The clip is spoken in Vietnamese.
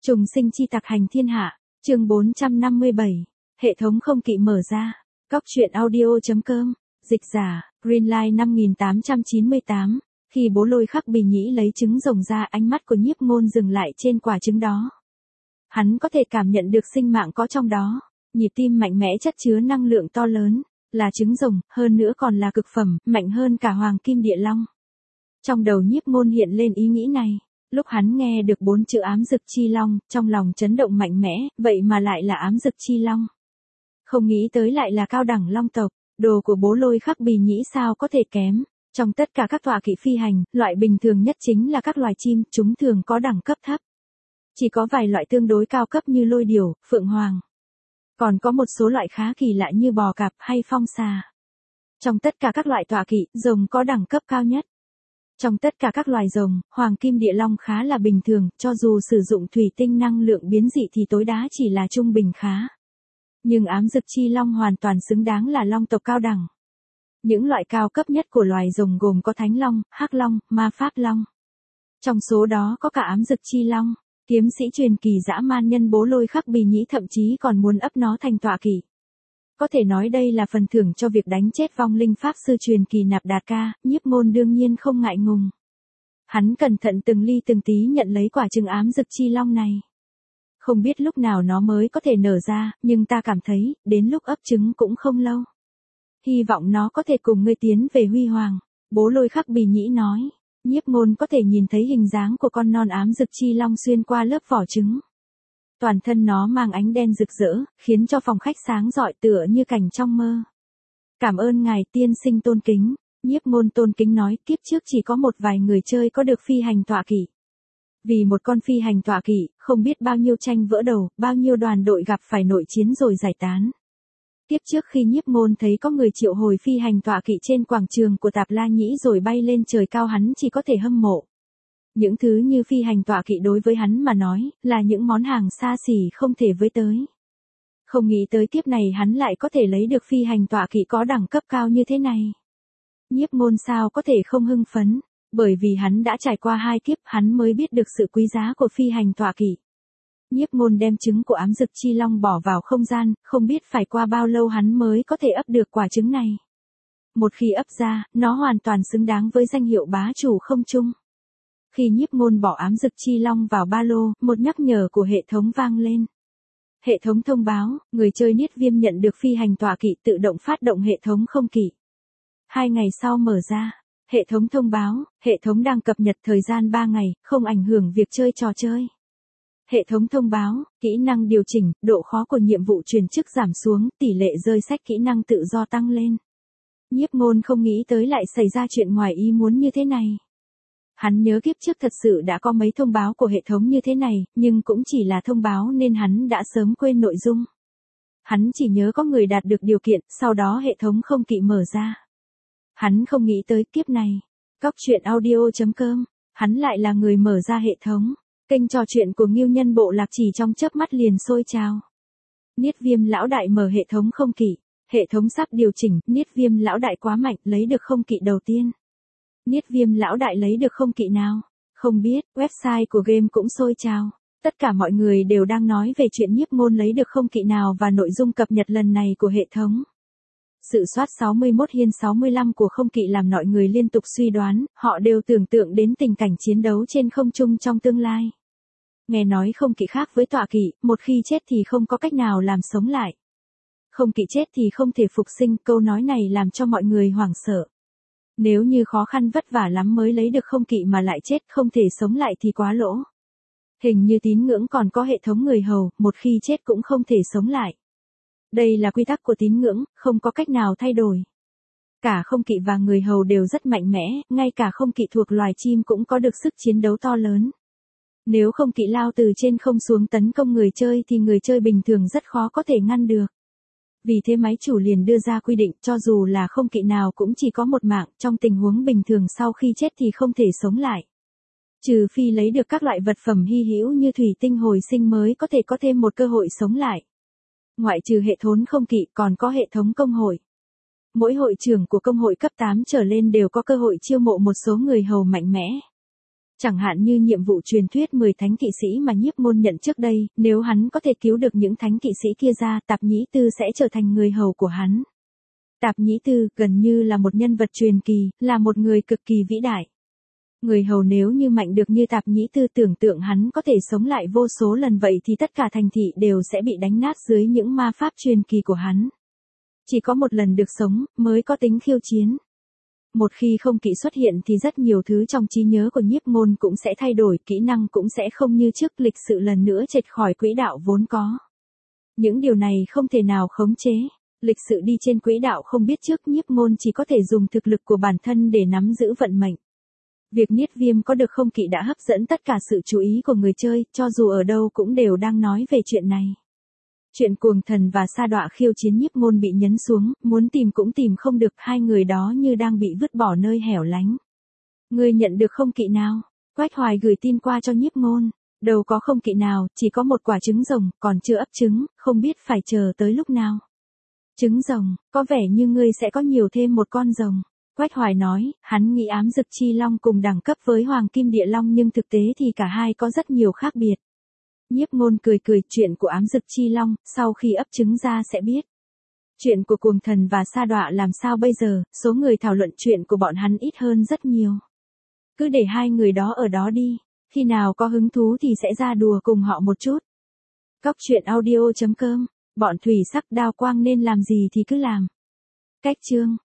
Trùng sinh chi tặc hành thiên hạ, chương 457, hệ thống không kỵ mở ra, Cóc truyện audio.com, dịch giả, Greenlight 5898, khi bố Lôi Khắc Bì Nhĩ lấy trứng rồng ra, ánh mắt của Nhiếp Ngôn dừng lại trên quả trứng đó. Hắn có thể cảm nhận được sinh mạng có trong đó, nhịp tim mạnh mẽ chất chứa năng lượng to lớn, là trứng rồng, hơn nữa còn là cực phẩm, mạnh hơn cả hoàng kim địa long. Trong đầu Nhiếp Ngôn hiện lên ý nghĩ này. Lúc hắn nghe được 4 chữ ám dực chi long, trong lòng chấn động mạnh mẽ, vậy mà lại là ám dực chi long. Không nghĩ tới lại là cao đẳng long tộc, đồ của bố Lôi Khắc Bì Nhĩ sao có thể kém. Trong tất cả các tọa kỵ phi hành, loại bình thường nhất chính là các loài chim, chúng thường có đẳng cấp thấp. Chỉ có vài loại tương đối cao cấp như lôi điểu, phượng hoàng. Còn có một số loại khá kỳ lạ như bò cạp hay phong xà. Trong tất cả các loại tọa kỵ, rồng có đẳng cấp cao nhất. Trong tất cả các loài rồng, hoàng kim địa long khá là bình thường, cho dù sử dụng thủy tinh năng lượng biến dị thì tối đa chỉ là trung bình khá. Nhưng ám dực chi long hoàn toàn xứng đáng là long tộc cao đẳng. Những loại cao cấp nhất của loài rồng gồm có thánh long, hắc long, ma pháp long. Trong số đó có cả ám dực chi long, kiếm sĩ truyền kỳ dã man nhân bố Lôi Khắc Bì Nhĩ thậm chí còn muốn ấp nó thành tọa kỵ. Có thể nói đây là phần thưởng cho việc đánh chết vong linh pháp sư truyền kỳ Nạp Đạt Ca, Nhiếp Ngôn đương nhiên không ngại ngùng. Hắn cẩn thận từng ly từng tí nhận lấy quả trứng ám dực chi long này. Không biết lúc nào nó mới có thể nở ra, nhưng ta cảm thấy, đến lúc ấp trứng cũng không lâu. Hy vọng nó có thể cùng ngươi tiến về huy hoàng, bố Lôi Khắc Bì Nhĩ nói. Nhiếp Ngôn có thể nhìn thấy hình dáng của con non ám dực chi long xuyên qua lớp vỏ trứng. Toàn thân nó mang ánh đen rực rỡ, khiến cho phòng khách sáng rọi tựa như cảnh trong mơ. Cảm ơn ngài tiên sinh tôn kính, Nhiếp Ngôn tôn kính nói, kiếp trước chỉ có một vài người chơi có được phi hành tọa kỵ. Vì một con phi hành tọa kỵ, không biết bao nhiêu tranh vỡ đầu, bao nhiêu đoàn đội gặp phải nội chiến rồi giải tán. Tiếp trước khi Nhiếp Ngôn thấy có người triệu hồi phi hành tọa kỵ trên quảng trường của Tạp La Nhĩ rồi bay lên trời cao, hắn chỉ có thể hâm mộ. Những thứ như phi hành tọa kỵ đối với hắn mà nói, là những món hàng xa xỉ không thể với tới. Không nghĩ tới kiếp này hắn lại có thể lấy được phi hành tọa kỵ có đẳng cấp cao như thế này. Nhiếp Ngôn sao có thể không hưng phấn, bởi vì hắn đã trải qua 2 kiếp, hắn mới biết được sự quý giá của phi hành tọa kỵ. Nhiếp Ngôn đem trứng của ám dực chi long bỏ vào không gian, không biết phải qua bao lâu hắn mới có thể ấp được quả trứng này. Một khi ấp ra, nó hoàn toàn xứng đáng với danh hiệu bá chủ không trung. Khi Nhiếp Ngôn bỏ ám dực chi long vào ba lô, một nhắc nhở của hệ thống vang lên. Hệ thống thông báo, người chơi Niết Viêm nhận được phi hành tọa kỵ, tự động phát động hệ thống không kỵ. 2 ngày sau mở ra, hệ thống thông báo, hệ thống đang cập nhật thời gian 3 ngày, không ảnh hưởng việc chơi trò chơi. Hệ thống thông báo, kỹ năng điều chỉnh, độ khó của nhiệm vụ chuyển chức giảm xuống, tỷ lệ rơi sách kỹ năng tự do tăng lên. Nhiếp Ngôn không nghĩ tới lại xảy ra chuyện ngoài ý muốn như thế này. Hắn nhớ kiếp trước thật sự đã có mấy thông báo của hệ thống như thế này, nhưng cũng chỉ là thông báo nên hắn đã sớm quên nội dung. Hắn chỉ nhớ có người đạt được điều kiện, sau đó hệ thống không kỵ mở ra. Hắn không nghĩ tới kiếp này. Cóc truyện audio.com, hắn lại là người mở ra hệ thống. Kênh trò chuyện của Ngưu Nhân Bộ Lạc chỉ trong chớp mắt liền sôi trào. Niết Viêm lão đại mở hệ thống không kỵ. Hệ thống sắp điều chỉnh, Niết Viêm lão đại quá mạnh, lấy được không kỵ đầu tiên. Niết Viêm lão đại lấy được không kỵ nào? Không biết, website của game cũng sôi trào. Tất cả mọi người đều đang nói về chuyện Nhiếp Ngôn lấy được không kỵ nào và nội dung cập nhật lần này của hệ thống. Sự soát 61 hiên 65 của không kỵ làm mọi người liên tục suy đoán, họ đều tưởng tượng đến tình cảnh chiến đấu trên không trung trong tương lai. Nghe nói không kỵ khác với tọa kỵ, một khi chết thì không có cách nào làm sống lại. Không kỵ chết thì không thể phục sinh, câu nói này làm cho mọi người hoảng sợ. Nếu như khó khăn vất vả lắm mới lấy được không kỵ mà lại chết không thể sống lại thì quá lỗ. Hình như tín ngưỡng còn có hệ thống người hầu, một khi chết cũng không thể sống lại. Đây là quy tắc của tín ngưỡng, không có cách nào thay đổi. Cả không kỵ và người hầu đều rất mạnh mẽ, ngay cả không kỵ thuộc loài chim cũng có được sức chiến đấu to lớn. Nếu không kỵ lao từ trên không xuống tấn công người chơi thì người chơi bình thường rất khó có thể ngăn được. Vì thế máy chủ liền đưa ra quy định cho dù là không kỵ nào cũng chỉ có một mạng, trong tình huống bình thường sau khi chết thì không thể sống lại. Trừ phi lấy được các loại vật phẩm hy hữu như thủy tinh hồi sinh mới có thể có thêm một cơ hội sống lại. Ngoại trừ hệ thống không kỵ còn có hệ thống công hội. Mỗi hội trưởng của công hội cấp 8 trở lên đều có cơ hội chiêu mộ một số người hầu mạnh mẽ. Chẳng hạn như nhiệm vụ truyền thuyết 10 thánh kỵ sĩ mà Nhiếp Môn nhận trước đây, nếu hắn có thể cứu được những thánh kỵ sĩ kia ra, Tạp Nhĩ Tư sẽ trở thành người hầu của hắn. Tạp Nhĩ Tư gần như là một nhân vật truyền kỳ, là một người cực kỳ vĩ đại. Người hầu nếu như mạnh được như Tạp Nhĩ Tư, tưởng tượng hắn có thể sống lại vô số lần vậy thì tất cả thành thị đều sẽ bị đánh nát dưới những ma pháp truyền kỳ của hắn. Chỉ có một lần được sống, mới có tính khiêu chiến. Một khi không kỵ xuất hiện thì rất nhiều thứ trong trí nhớ của Nhiếp Môn cũng sẽ thay đổi, kỹ năng cũng sẽ không như trước, lịch sự lần nữa chệch khỏi quỹ đạo vốn có. Những điều này không thể nào khống chế. Lịch sự đi trên quỹ đạo không biết trước, Nhiếp Môn chỉ có thể dùng thực lực của bản thân để nắm giữ vận mệnh. Việc Niết Viêm có được không kỵ đã hấp dẫn tất cả sự chú ý của người chơi, cho dù ở đâu cũng đều đang nói về chuyện này. Chuyện Cuồng Thần và Sa Đọa khiêu chiến Nhiếp Môn bị nhấn xuống, muốn tìm cũng tìm không được, hai người đó như đang bị vứt bỏ nơi hẻo lánh. Người nhận được không kỵ nào? Quách Hoài gửi tin qua cho Nhiếp Môn. Đâu có không kỵ nào, chỉ có một quả trứng rồng, còn chưa ấp trứng, không biết phải chờ tới lúc nào. Trứng rồng, có vẻ như ngươi sẽ có nhiều thêm một con rồng. Quách Hoài nói, hắn nghĩ Ám Dực Chi Long cùng đẳng cấp với Hoàng Kim Địa Long nhưng thực tế thì cả hai có rất nhiều khác biệt. Nhiếp Môn cười cười, chuyện của Ám Dực Chi Long, sau khi ấp trứng ra sẽ biết. Chuyện của Cuồng Thần và Sa Đọa làm sao bây giờ, số người thảo luận chuyện của bọn hắn ít hơn rất nhiều. Cứ để hai người đó ở đó đi, khi nào có hứng thú thì sẽ ra đùa cùng họ một chút. Cóc truyện audio.com, bọn thủy sắc đao quang nên làm gì thì cứ làm. Cách chương